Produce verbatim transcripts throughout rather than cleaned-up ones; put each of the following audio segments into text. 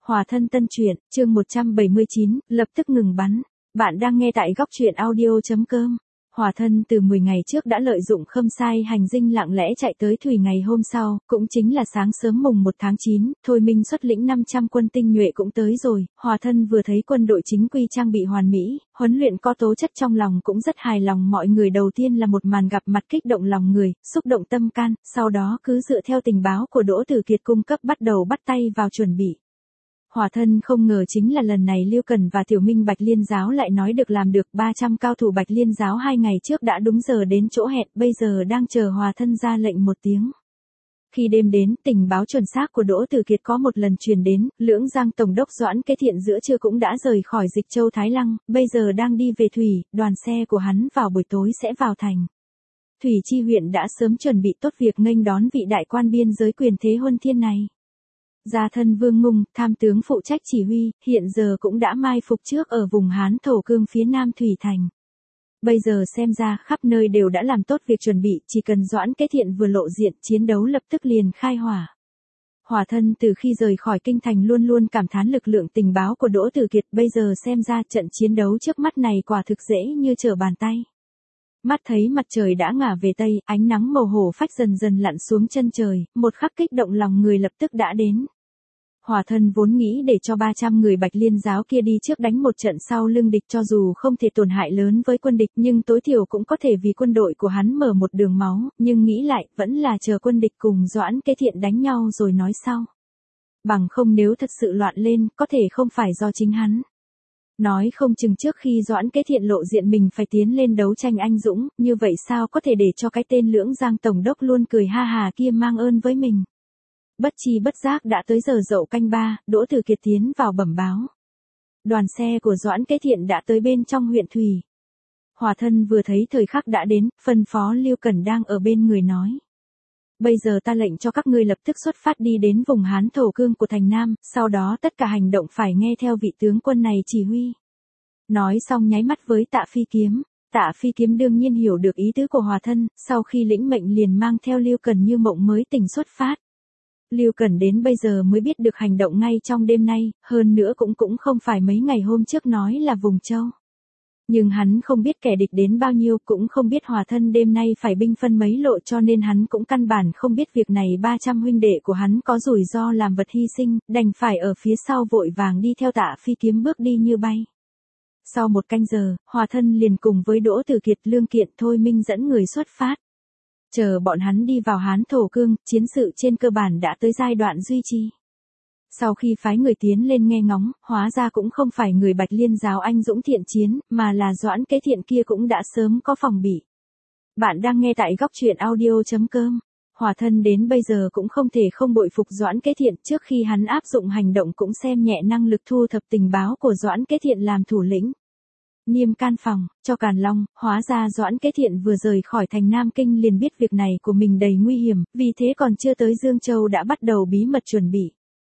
Hòa thân tân truyện, chương một trăm bảy mươi chín, lập tức ngừng bắn. Bạn đang nghe tại góc truyện audio.com. Hòa thân từ mười ngày trước đã lợi dụng khâm sai hành dinh lặng lẽ chạy tới Thủy ngày hôm sau, cũng chính là sáng sớm mùng một tháng chín, Thôi Minh xuất lĩnh năm trăm quân tinh nhuệ cũng tới rồi. Hòa thân vừa thấy quân đội chính quy trang bị hoàn mỹ, huấn luyện có tố chất trong lòng cũng rất hài lòng. Mọi người đầu tiên là một màn gặp mặt kích động lòng người, xúc động tâm can, sau đó cứ dựa theo tình báo của Đỗ Tử Kiệt cung cấp bắt đầu bắt tay vào chuẩn bị. Hòa thân không ngờ chính là lần này Lưu Cần và Tiểu Minh Bạch Liên giáo lại nói được làm được. Ba trăm cao thủ Bạch Liên giáo hai ngày trước đã đúng giờ đến chỗ hẹn, bây giờ đang chờ Hòa thân ra lệnh một tiếng. Khi đêm đến, tình báo chuẩn xác của Đỗ Tử Kiệt có một lần truyền đến, Lưỡng Giang Tổng đốc Doãn Kế Thiện giữa trưa cũng đã rời khỏi Dịch Châu Thái Lăng, bây giờ đang đi về Thủy, đoàn xe của hắn vào buổi tối sẽ vào thành. Thủy Chi huyện đã sớm chuẩn bị tốt việc nghênh đón vị đại quan biên giới quyền thế huân thiên này. Gia thân Vương Ngung, tham tướng phụ trách chỉ huy, hiện giờ cũng đã mai phục trước ở vùng Hán Thổ Cương phía nam Thủy Thành. Bây giờ xem ra khắp nơi đều đã làm tốt việc chuẩn bị, chỉ cần Doãn Kế Thiện vừa lộ diện, chiến đấu lập tức liền khai hỏa. Hòa thân từ khi rời khỏi kinh thành luôn luôn cảm thán lực lượng tình báo của Đỗ Tử Kiệt, bây giờ xem ra trận chiến đấu trước mắt này quả thực dễ như trở bàn tay. Mắt thấy mặt trời đã ngả về tây, ánh nắng màu hổ phách dần dần lặn xuống chân trời, một khắc kích động lòng người lập tức đã đến. Hòa thân vốn nghĩ để cho ba trăm người Bạch Liên giáo kia đi trước đánh một trận sau lưng địch, cho dù không thể tổn hại lớn với quân địch nhưng tối thiểu cũng có thể vì quân đội của hắn mở một đường máu, nhưng nghĩ lại vẫn là chờ quân địch cùng Doãn Kế Thiện đánh nhau rồi nói sau. Bằng không nếu thật sự loạn lên, có thể không phải do chính hắn. Nói không chừng trước khi Doãn Kế Thiện lộ diện mình phải tiến lên đấu tranh anh dũng, như vậy sao có thể để cho cái tên Lưỡng Giang Tổng đốc luôn cười ha hà kia mang ơn với mình. Bất chi bất giác đã tới giờ dậu canh ba, Đỗ Tử Kiệt tiến vào bẩm báo. Đoàn xe của Doãn Kế Thiện đã tới bên trong huyện Thủy. Hòa thân vừa thấy thời khắc đã đến, phân phó Lưu Cần đang ở bên người nói. Bây giờ ta lệnh cho các ngươi lập tức xuất phát đi đến vùng Hán Thổ Cương của thành Nam, sau đó tất cả hành động phải nghe theo vị tướng quân này chỉ huy. Nói xong nháy mắt với Tạ Phi Kiếm. Tạ Phi Kiếm đương nhiên hiểu được ý tứ của Hòa thân, sau khi lĩnh mệnh liền mang theo Lưu Cần như mộng mới tỉnh xuất phát. Lưu Cần đến bây giờ mới biết được hành động ngay trong đêm nay, hơn nữa cũng cũng không phải mấy ngày hôm trước nói là vùng châu. Nhưng hắn không biết kẻ địch đến bao nhiêu, cũng không biết Hòa thân đêm nay phải binh phân mấy lộ, cho nên hắn cũng căn bản không biết việc này ba trăm huynh đệ của hắn có rủi ro làm vật hy sinh, đành phải ở phía sau vội vàng đi theo Tạ Phi Kiếm bước đi như bay. Sau một canh giờ, Hòa thân liền cùng với Đỗ Tử Kiệt, Lương Kiện, Thôi Minh dẫn người xuất phát. Chờ bọn hắn đi vào Hán Thổ Cương, chiến sự trên cơ bản đã tới giai đoạn duy trì. Sau khi phái người tiến lên nghe ngóng, hóa ra cũng không phải người Bạch Liên giáo anh dũng thiện chiến, mà là Doãn Kế Thiện kia cũng đã sớm có phòng bị. Bạn đang nghe tại góc truyện audio.com. Hòa thân đến bây giờ cũng không thể không bội phục Doãn Kế Thiện, trước khi hắn áp dụng hành động cũng xem nhẹ năng lực thu thập tình báo của Doãn Kế Thiện làm thủ lĩnh. Niêm can phòng, cho Càn Long, hóa ra Doãn Kế Thiện vừa rời khỏi thành Nam Kinh liền biết việc này của mình đầy nguy hiểm, vì thế còn chưa tới Dương Châu đã bắt đầu bí mật chuẩn bị.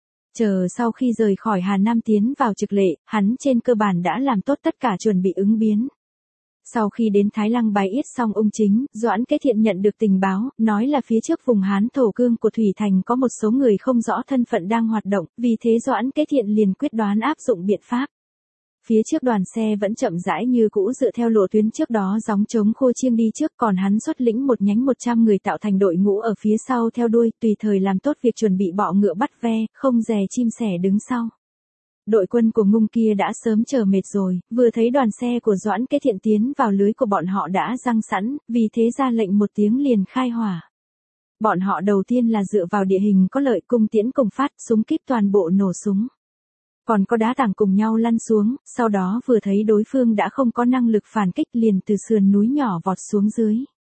Chờ sau khi rời khỏi Hà Nam tiến vào Trực Lệ, hắn trên cơ bản đã làm tốt tất cả chuẩn bị ứng biến. Sau khi đến Thái Lăng bái yết xong ung chính, Doãn Kế Thiện nhận được tình báo, nói là phía trước vùng Hán Thổ Cương của Thủy Thành có một số người không rõ thân phận đang hoạt động, vì thế Doãn Kế Thiện liền quyết đoán áp dụng biện pháp. Phía trước đoàn xe vẫn chậm rãi như cũ dựa theo lộ tuyến trước đó gióng trống khô chiêng đi trước, còn hắn xuất lĩnh một nhánh một trăm người tạo thành đội ngũ ở phía sau theo đuôi, tùy thời làm tốt việc chuẩn bị bọ ngựa bắt ve, không dè chim sẻ đứng sau. Đội quân của Ngung kia đã sớm chờ mệt rồi, vừa thấy đoàn xe của Doãn Kế Thiện tiến vào lưới của bọn họ đã giăng sẵn, vì thế ra lệnh một tiếng liền khai hỏa. Bọn họ đầu tiên là dựa vào địa hình có lợi, cung tiễn cùng phát, súng kíp toàn bộ nổ súng. Còn có đá tảng cùng nhau lăn xuống, sau đó vừa thấy đối phương đã không có năng lực phản kích liền từ sườn núi nhỏ vọt xuống dưới.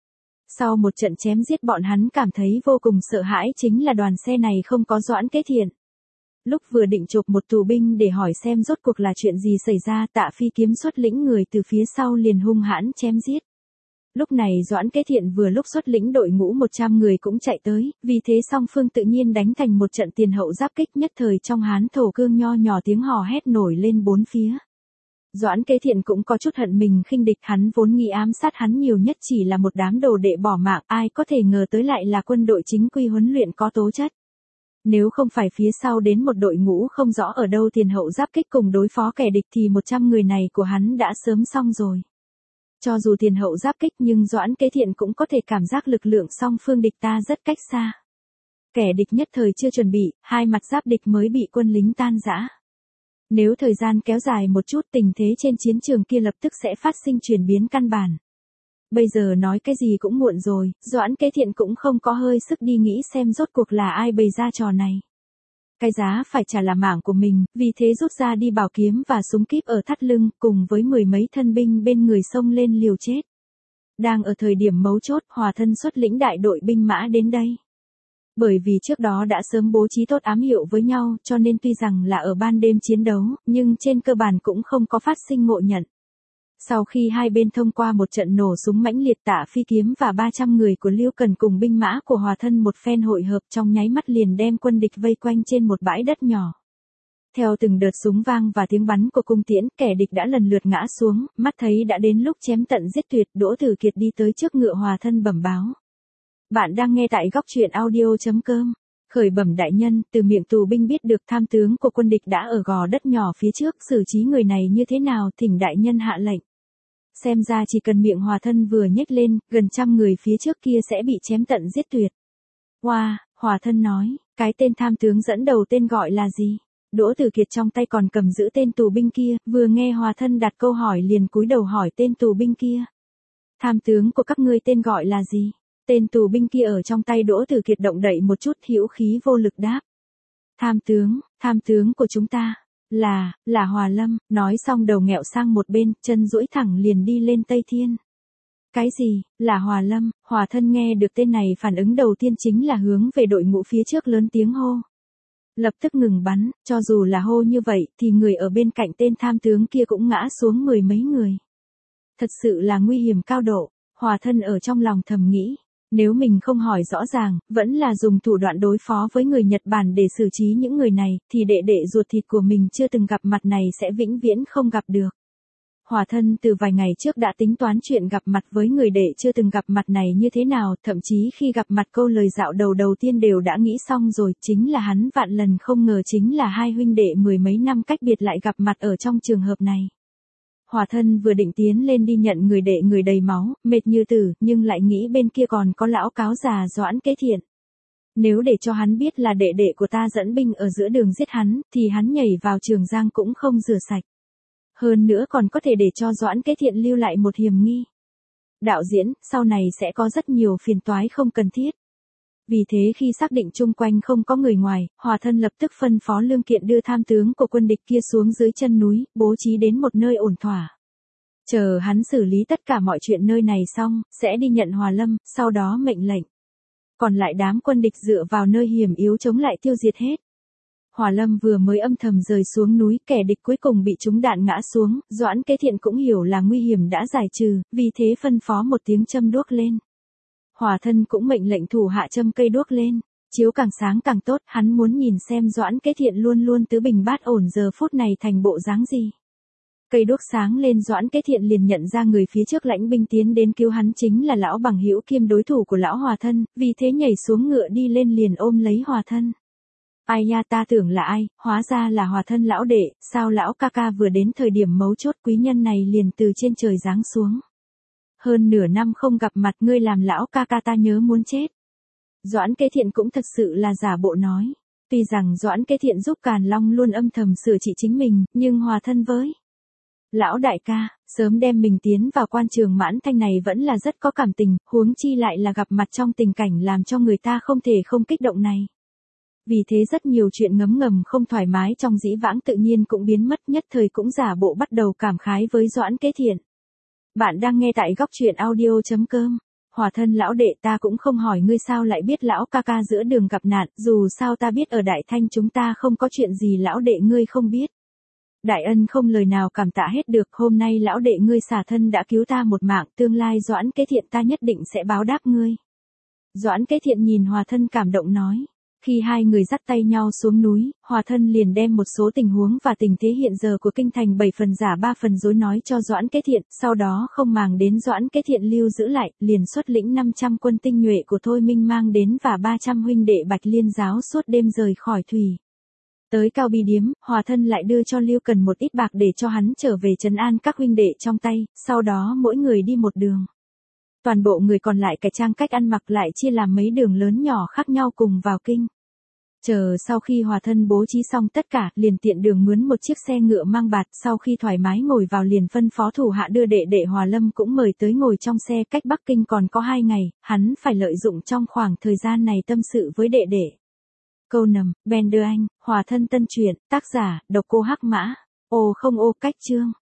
Sau một trận chém giết bọn hắn cảm thấy vô cùng sợ hãi, chính là đoàn xe này không có Doãn Kế Thiện. Lúc vừa định chộp một tù binh để hỏi xem rốt cuộc là chuyện gì xảy ra, Tạ Phi Kiếm xuất lĩnh người từ phía sau liền hung hãn chém giết. Lúc này Doãn Kế Thiện vừa lúc xuất lĩnh đội ngũ một trăm người cũng chạy tới, vì thế song phương tự nhiên đánh thành một trận tiền hậu giáp kích, nhất thời trong Hán Thổ Cương nho nhỏ tiếng hò hét nổi lên bốn phía. Doãn Kế Thiện cũng có chút hận mình khinh địch, hắn vốn nghĩ ám sát hắn nhiều nhất chỉ là một đám đồ đệ bỏ mạng, ai có thể ngờ tới lại là quân đội chính quy huấn luyện có tố chất. Nếu không phải phía sau đến một đội ngũ không rõ ở đâu tiền hậu giáp kích cùng đối phó kẻ địch thì một trăm người này của hắn đã sớm xong rồi. Cho dù tiền hậu giáp kích nhưng Doãn Kế Thiện cũng có thể cảm giác lực lượng song phương địch ta rất cách xa. Kẻ địch nhất thời chưa chuẩn bị, hai mặt giáp địch mới bị quân lính tan rã. Nếu thời gian kéo dài một chút tình thế trên chiến trường kia lập tức sẽ phát sinh chuyển biến căn bản. Bây giờ nói cái gì cũng muộn rồi, Doãn Kế Thiện cũng không có hơi sức đi nghĩ xem rốt cuộc là ai bày ra trò này. Cái giá phải trả là mạng của mình, vì thế rút ra đi bảo kiếm và súng kíp ở thắt lưng, cùng với mười mấy thân binh bên người xông lên liều chết. Đang ở thời điểm mấu chốt, Hòa Thân xuất lĩnh đại đội binh mã đến đây. Bởi vì trước đó đã sớm bố trí tốt ám hiệu với nhau, cho nên tuy rằng là ở ban đêm chiến đấu, nhưng trên cơ bản cũng không có phát sinh ngộ nhận. Sau khi hai bên thông qua một trận nổ súng mãnh liệt, Tạ Phi Kiếm và ba trăm người của Lưu Cần cùng binh mã của Hòa Thân một phen hội hợp trong nháy mắt liền đem quân địch vây quanh trên một bãi đất nhỏ. Theo từng đợt súng vang và tiếng bắn của cung tiễn, kẻ địch đã lần lượt ngã xuống, mắt thấy đã đến lúc chém tận giết tuyệt. Đỗ Tử Kiệt đi tới trước ngựa Hòa Thân bẩm báo. Bạn đang nghe tại góc truyện audio chấm com. Khởi bẩm đại nhân, từ miệng tù binh biết được tham tướng của quân địch đã ở gò đất nhỏ phía trước, xử trí người này như thế nào, thỉnh đại nhân hạ lệnh. Xem ra chỉ cần miệng Hòa Thân vừa nhếch lên, gần trăm người phía trước kia sẽ bị chém tận giết tuyệt. Wow, Hòa Thân nói, cái tên tham tướng dẫn đầu tên gọi là gì? Đỗ Tử Kiệt trong tay còn cầm giữ tên tù binh kia, vừa nghe Hòa Thân đặt câu hỏi liền cúi đầu hỏi tên tù binh kia. Tham tướng của các ngươi tên gọi là gì? Tên tù binh kia ở trong tay Đỗ Tử Kiệt động đậy một chút, hữu khí vô lực đáp. Tham tướng, tham tướng của chúng ta, là, là Hòa Lâm, nói xong đầu nghẹo sang một bên, chân duỗi thẳng liền đi lên Tây Thiên. Cái gì, là Hòa Lâm? Hòa Thân nghe được tên này phản ứng đầu tiên chính là hướng về đội ngũ phía trước lớn tiếng hô. Lập tức ngừng bắn, cho dù là hô như vậy thì người ở bên cạnh tên tham tướng kia cũng ngã xuống mười mấy người. Thật sự là nguy hiểm cao độ, Hòa Thân ở trong lòng thầm nghĩ. Nếu mình không hỏi rõ ràng, vẫn là dùng thủ đoạn đối phó với người Nhật Bản để xử trí những người này, thì đệ đệ ruột thịt của mình chưa từng gặp mặt này sẽ vĩnh viễn không gặp được. Hòa Thân từ vài ngày trước đã tính toán chuyện gặp mặt với người đệ chưa từng gặp mặt này như thế nào, thậm chí khi gặp mặt câu lời dạo đầu đầu tiên đều đã nghĩ xong rồi, chính là hắn vạn lần không ngờ chính là hai huynh đệ mười mấy năm cách biệt lại gặp mặt ở trong trường hợp này. Hòa Thân vừa định tiến lên đi nhận người đệ người đầy máu, mệt như tử, nhưng lại nghĩ bên kia còn có lão cáo già Doãn Kế Thiện. Nếu để cho hắn biết là đệ đệ của ta dẫn binh ở giữa đường giết hắn, thì hắn nhảy vào Trường Giang cũng không rửa sạch. Hơn nữa còn có thể để cho Doãn Kế Thiện lưu lại một hiểm nghi. Đạo diễn, sau này sẽ có rất nhiều phiền toái không cần thiết. Vì thế khi xác định chung quanh không có người ngoài, Hòa Thân lập tức phân phó Lương Kiện đưa tham tướng của quân địch kia xuống dưới chân núi, bố trí đến một nơi ổn thỏa. Chờ hắn xử lý tất cả mọi chuyện nơi này xong, sẽ đi nhận Hòa Lâm, sau đó mệnh lệnh. Còn lại đám quân địch dựa vào nơi hiểm yếu chống lại tiêu diệt hết. Hòa Lâm vừa mới âm thầm rời xuống núi, kẻ địch cuối cùng bị trúng đạn ngã xuống, Doãn Kế Thiện cũng hiểu là nguy hiểm đã giải trừ, vì thế phân phó một tiếng châm đuốc lên. Hòa Thân cũng mệnh lệnh thủ hạ châm cây đuốc lên, chiếu càng sáng càng tốt, hắn muốn nhìn xem Doãn Kế Thiện luôn luôn tứ bình bát ổn giờ phút này thành bộ dáng gì. Cây đuốc sáng lên, Doãn Kế Thiện liền nhận ra người phía trước lãnh binh tiến đến cứu hắn chính là lão bằng hữu kiêm đối thủ của lão Hòa Thân, vì thế nhảy xuống ngựa đi lên liền ôm lấy Hòa Thân. Ai nha, ta tưởng là ai, hóa ra là Hòa Thân lão đệ, sao lão ca ca vừa đến thời điểm mấu chốt quý nhân này liền từ trên trời giáng xuống. Hơn nửa năm không gặp mặt, ngươi làm lão ca ca ta nhớ muốn chết. Doãn Kế Thiện cũng thật sự là giả bộ nói. Tuy rằng Doãn Kế Thiện giúp Càn Long luôn âm thầm sửa trị chính mình, nhưng Hòa Thân với lão đại ca, sớm đem mình tiến vào quan trường Mãn Thanh này vẫn là rất có cảm tình, huống chi lại là gặp mặt trong tình cảnh làm cho người ta không thể không kích động này. Vì thế rất nhiều chuyện ngấm ngầm không thoải mái trong dĩ vãng tự nhiên cũng biến mất, nhất thời cũng giả bộ bắt đầu cảm khái với Doãn Kế Thiện. Bạn đang nghe tại góc truyện audio chấm com. Hòa Thân lão đệ, ta cũng không hỏi ngươi sao lại biết lão ca ca giữa đường gặp nạn, dù sao ta biết ở Đại Thanh chúng ta không có chuyện gì lão đệ ngươi không biết. Đại ân không lời nào cảm tạ hết được, hôm nay lão đệ ngươi xả thân đã cứu ta một mạng, tương lai Doãn Kế Thiện ta nhất định sẽ báo đáp ngươi. Doãn Kế Thiện nhìn Hòa Thân cảm động nói. Khi hai người dắt tay nhau xuống núi, Hòa Thân liền đem một số tình huống và tình thế hiện giờ của kinh thành bảy phần giả ba phần dối nói cho Doãn Kế Thiện, sau đó không màng đến Doãn Kế Thiện lưu giữ lại, liền xuất lĩnh năm trăm quân tinh nhuệ của Thôi Minh mang đến và ba trăm huynh đệ Bạch Liên giáo suốt đêm rời khỏi thủy. Tới Cao Bi Điếm, Hòa Thân lại đưa cho Lưu Cần một ít bạc để cho hắn trở về trấn an các huynh đệ trong tay, sau đó mỗi người đi một đường. Toàn bộ người còn lại cải trang cách ăn mặc lại chia làm mấy đường lớn nhỏ khác nhau cùng vào kinh. Chờ sau khi Hòa Thân bố trí xong tất cả, liền tiện đường mướn một chiếc xe ngựa mang bạt, sau khi thoải mái ngồi vào liền phân phó thủ hạ đưa đệ đệ Hòa Lâm cũng mời tới ngồi trong xe. Cách Bắc Kinh còn có hai ngày, hắn phải lợi dụng trong khoảng thời gian này tâm sự với đệ đệ. Câu nầm, Ben đưa anh, Hòa Thân tân truyện, tác giả, độc cô Hắc Mã. Ô không ô cách chương.